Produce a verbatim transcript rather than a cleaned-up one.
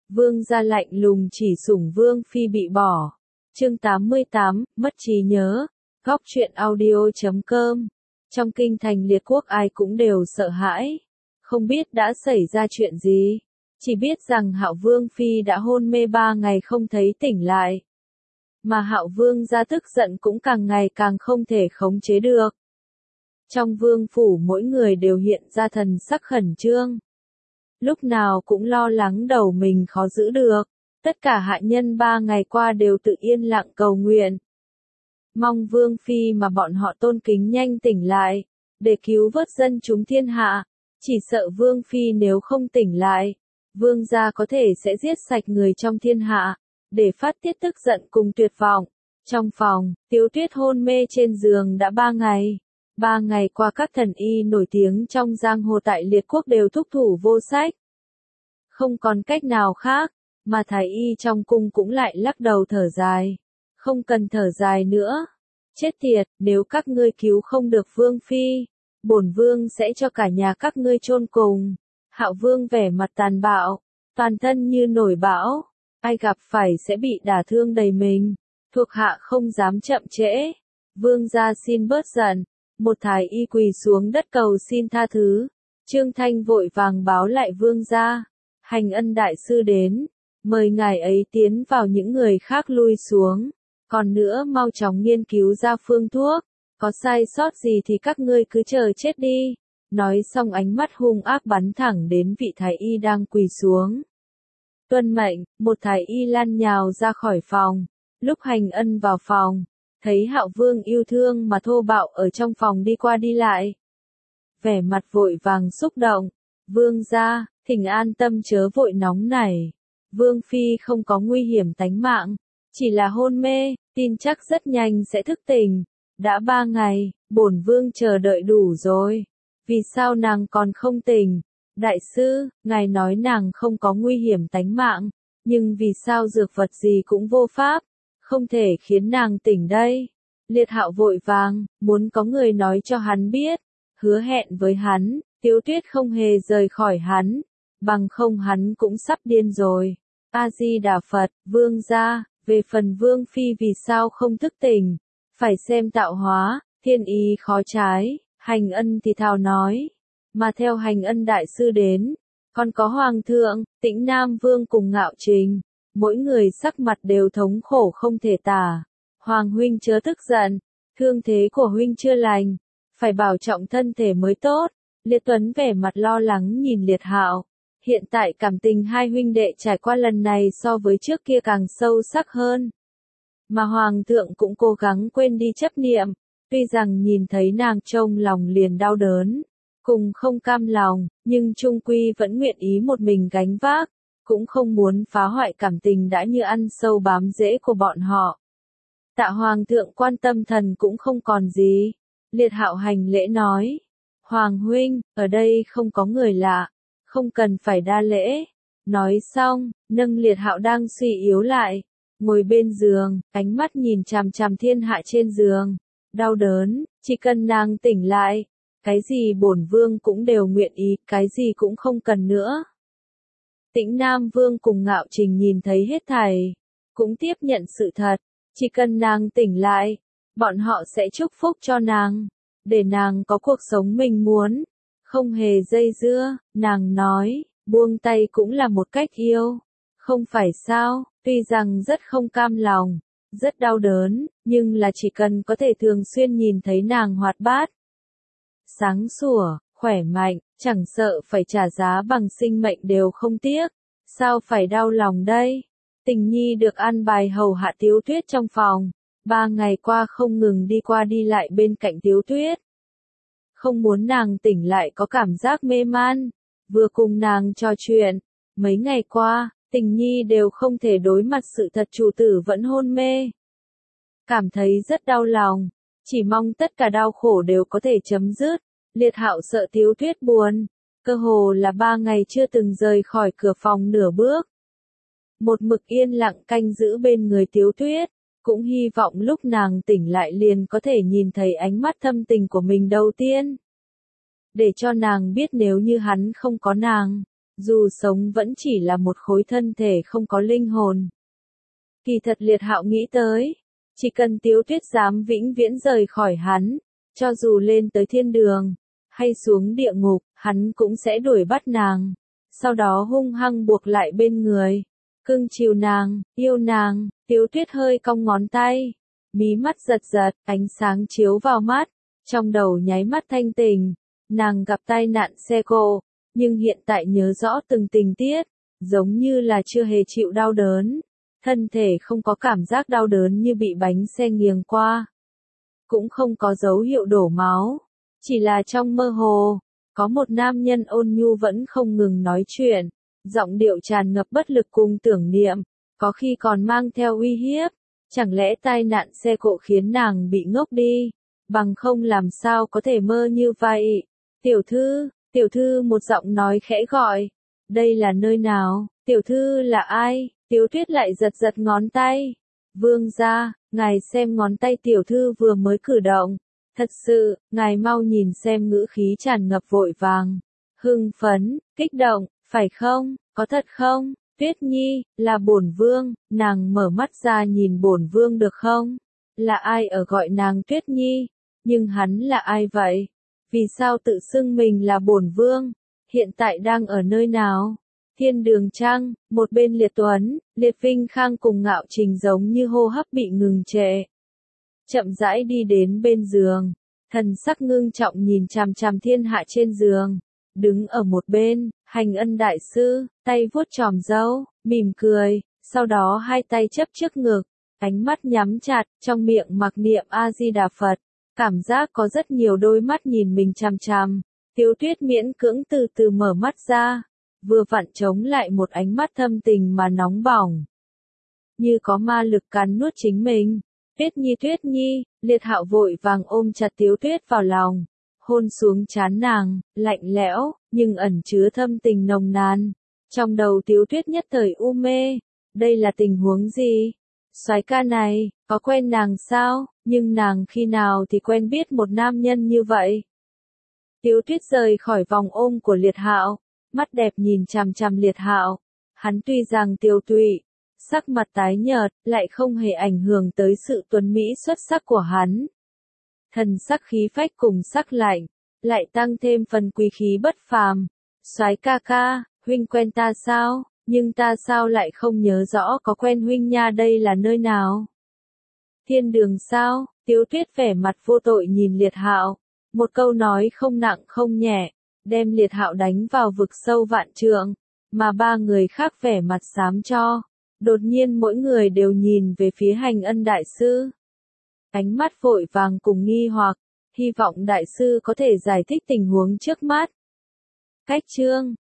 Vương gia lạnh lùng chỉ sủng Vương phi bị bỏ. Chương tám mươi tám, mất trí nhớ. Góc truyện audio chấm com. Trong kinh thành liệt quốc ai cũng đều sợ hãi. Không biết đã xảy ra chuyện gì. Chỉ biết rằng Hạo Vương phi đã hôn mê ba ngày không thấy tỉnh lại. Mà Hạo Vương gia tức giận cũng càng ngày càng không thể khống chế được. Trong vương phủ mỗi người đều hiện ra thần sắc khẩn trương. Lúc nào cũng lo lắng đầu mình khó giữ được. Tất cả hạ nhân ba ngày qua đều tự yên lặng cầu nguyện. Mong Vương phi mà bọn họ tôn kính nhanh tỉnh lại, để cứu vớt dân chúng thiên hạ. Chỉ sợ Vương phi nếu không tỉnh lại, Vương gia có thể sẽ giết sạch người trong thiên hạ, để phát tiết tức giận cùng tuyệt vọng. Trong phòng, Tiếu Tuyết hôn mê trên giường đã ba ngày. Ba ngày qua các thần y nổi tiếng trong giang hồ tại liệt quốc đều thúc thủ vô sách. Không còn cách nào khác, mà thái y trong cung cũng lại lắc đầu thở dài. Không cần thở dài nữa. Chết tiệt, nếu các ngươi cứu không được Vương phi, bổn vương sẽ cho cả nhà các ngươi chôn cùng. Hạo Vương vẻ mặt tàn bạo, toàn thân như nổi bão, ai gặp phải sẽ bị đả thương đầy mình. Thuộc hạ không dám chậm trễ. Vương gia xin bớt giận. Một thái y quỳ xuống đất cầu xin tha thứ. Trương Thanh vội vàng báo lại vương gia. Hành Ân đại sư đến, mời ngài ấy tiến vào, những người khác lui xuống. Còn nữa mau chóng nghiên cứu ra phương thuốc, có sai sót gì thì các ngươi cứ chờ chết đi. Nói xong ánh mắt hung ác bắn thẳng đến vị thái y đang quỳ xuống. Tuân mệnh, một thái y lăn nhào ra khỏi phòng. Lúc Hành Ân vào phòng, thấy Hạo Vương yêu thương mà thô bạo ở trong phòng đi qua đi lại. Vẻ mặt vội vàng xúc động. Vương gia, thỉnh an tâm chớ vội nóng nảy. Vương phi không có nguy hiểm tánh mạng, chỉ là hôn mê, tin chắc rất nhanh sẽ thức tỉnh. Đã ba ngày, bổn vương chờ đợi đủ rồi. Vì sao nàng còn không tỉnh? Đại sư, ngài nói nàng không có nguy hiểm tánh mạng, nhưng vì sao dược vật gì cũng vô pháp, không thể khiến nàng tỉnh đây? Liệt Hạo vội vàng, muốn có người nói cho hắn biết, hứa hẹn với hắn, Tiếu Tuyết không hề rời khỏi hắn, bằng không hắn cũng sắp điên rồi. A-di-đà Phật, vương gia, về phần Vương phi vì sao không thức tỉnh, phải xem tạo hóa, thiên ý khó trái. Hành Ân thì thào nói, mà theo Hành Ân đại sư đến, còn có Hoàng thượng, Tĩnh Nam Vương cùng Ngạo Trình, mỗi người sắc mặt đều thống khổ không thể tả. Hoàng huynh chớ tức giận, thương thế của huynh chưa lành, phải bảo trọng thân thể mới tốt. Liệt Tuấn vẻ mặt lo lắng nhìn Liệt Hạo, hiện tại cảm tình hai huynh đệ trải qua lần này so với trước kia càng sâu sắc hơn. Mà Hoàng thượng cũng cố gắng quên đi chấp niệm, tuy rằng nhìn thấy nàng trông lòng liền đau đớn, cùng không cam lòng, nhưng chung quy vẫn nguyện ý một mình gánh vác, cũng không muốn phá hoại cảm tình đã như ăn sâu bám rễ của bọn họ. Tạ Hoàng thượng quan tâm thần cũng không còn gì. Liệt Hạo hành lễ nói, Hoàng huynh, ở đây không có người lạ, không cần phải đa lễ. Nói xong, nâng Liệt Hạo đang suy yếu lại, ngồi bên giường, ánh mắt nhìn chằm chằm thiên hạ trên giường. Đau đớn, chỉ cần nàng tỉnh lại, cái gì bổn vương cũng đều nguyện ý, cái gì cũng không cần nữa. Tĩnh Nam Vương cùng Ngạo Trình nhìn thấy hết thảy, cũng tiếp nhận sự thật, chỉ cần nàng tỉnh lại, bọn họ sẽ chúc phúc cho nàng, để nàng có cuộc sống mình muốn, không hề dây dưa. Nàng nói, buông tay cũng là một cách yêu, không phải sao? Tuy rằng rất không cam lòng, rất đau đớn, nhưng là chỉ cần có thể thường xuyên nhìn thấy nàng hoạt bát, sáng sủa, khỏe mạnh, chẳng sợ phải trả giá bằng sinh mệnh đều không tiếc, sao phải đau lòng đây? Tình Nhi được an bài hầu hạ Tiếu Tuyết trong phòng, ba ngày qua không ngừng đi qua đi lại bên cạnh Tiếu Tuyết. Không muốn nàng tỉnh lại có cảm giác mê man, vừa cùng nàng trò chuyện, mấy ngày qua, Tình Nhi đều không thể đối mặt sự thật chủ tử vẫn hôn mê. Cảm thấy rất đau lòng, chỉ mong tất cả đau khổ đều có thể chấm dứt. Liệt Hạo sợ Tiếu Tuyết buồn, cơ hồ là ba ngày chưa từng rời khỏi cửa phòng nửa bước. Một mực yên lặng canh giữ bên người Tiếu Tuyết, cũng hy vọng lúc nàng tỉnh lại liền có thể nhìn thấy ánh mắt thâm tình của mình đầu tiên. Để cho nàng biết nếu như hắn không có nàng, dù sống vẫn chỉ là một khối thân thể không có linh hồn. Kỳ thật Liệt Hạo nghĩ tới, chỉ cần Tiếu Tuyết dám vĩnh viễn rời khỏi hắn, cho dù lên tới thiên đường, hay xuống địa ngục, hắn cũng sẽ đuổi bắt nàng, sau đó hung hăng buộc lại bên người, cưng chiều nàng, yêu nàng. Tiếu Tuyết hơi cong ngón tay, mí mắt giật giật, ánh sáng chiếu vào mắt, trong đầu nháy mắt thanh tỉnh. Nàng gặp tai nạn xe cộ, nhưng hiện tại nhớ rõ từng tình tiết, giống như là chưa hề chịu đau đớn. Thân thể không có cảm giác đau đớn như bị bánh xe nghiền qua. Cũng không có dấu hiệu đổ máu. Chỉ là trong mơ hồ, có một nam nhân ôn nhu vẫn không ngừng nói chuyện. Giọng điệu tràn ngập bất lực cùng tưởng niệm, có khi còn mang theo uy hiếp. Chẳng lẽ tai nạn xe cộ khiến nàng bị ngốc đi? Bằng không làm sao có thể mơ như vậy? Tiểu thư, tiểu thư, một giọng nói khẽ gọi. Đây là nơi nào? Tiểu thư là ai? Tiếu Tuyết lại giật giật ngón tay. Vương gia, ngài xem ngón tay tiểu thư vừa mới cử động. Thật sự, ngài mau nhìn xem, ngữ khí tràn ngập vội vàng. Hưng phấn, kích động, phải không? Có thật không? Tuyết Nhi, là bổn vương. Nàng mở mắt ra nhìn bổn vương được không? Là ai ở gọi nàng Tuyết Nhi? Nhưng hắn là ai vậy? Vì sao tự xưng mình là bổn vương? Hiện tại đang ở nơi nào? Thiên đường trăng, một bên Liệt Tuấn, Liệt Vinh Khang cùng Ngạo Trình giống như hô hấp bị ngừng trệ. Chậm rãi đi đến bên giường, thần sắc ngưng trọng nhìn chằm chằm thiên hạ trên giường. Đứng ở một bên, Hành Ân đại sư, tay vuốt chòm râu, mỉm cười, sau đó hai tay chấp trước ngực, ánh mắt nhắm chặt, trong miệng mặc niệm A-di-đà Phật. Cảm giác có rất nhiều đôi mắt nhìn mình chằm chằm. Tiếu Tuyết miễn cưỡng từ từ mở mắt ra, vừa vặn chống lại một ánh mắt thâm tình mà nóng bỏng. Như có ma lực cắn nuốt chính mình. Tuyết Nhi, Tuyết Nhi, Liệt Hạo vội vàng ôm chặt Tiếu Tuyết vào lòng, hôn xuống trán nàng, lạnh lẽo, nhưng ẩn chứa thâm tình nồng nàn. Trong đầu Tiếu Tuyết nhất thời u mê, đây là tình huống gì? Soái ca này, có quen nàng sao? Nhưng nàng khi nào thì quen biết một nam nhân như vậy? Tiếu Tuyết rời khỏi vòng ôm của Liệt Hạo, mắt đẹp nhìn chằm chằm Liệt Hạo. Hắn tuy rằng tiều tụy, sắc mặt tái nhợt, lại không hề ảnh hưởng tới sự tuấn mỹ xuất sắc của hắn. Thần sắc khí phách cùng sắc lạnh, lại tăng thêm phần quý khí bất phàm. Soái ca ca, huynh quen ta sao? Nhưng ta sao lại không nhớ rõ có quen huynh nha, đây là nơi nào? Thiên đường sao? Tiếu Tuyết vẻ mặt vô tội nhìn Liệt Hạo, một câu nói không nặng không nhẹ, đem Liệt Hạo đánh vào vực sâu vạn trượng, mà ba người khác vẻ mặt xám cho. Đột nhiên mỗi người đều nhìn về phía Hành Ân đại sư. Ánh mắt vội vàng cùng nghi hoặc, hy vọng đại sư có thể giải thích tình huống trước mắt. Cách chương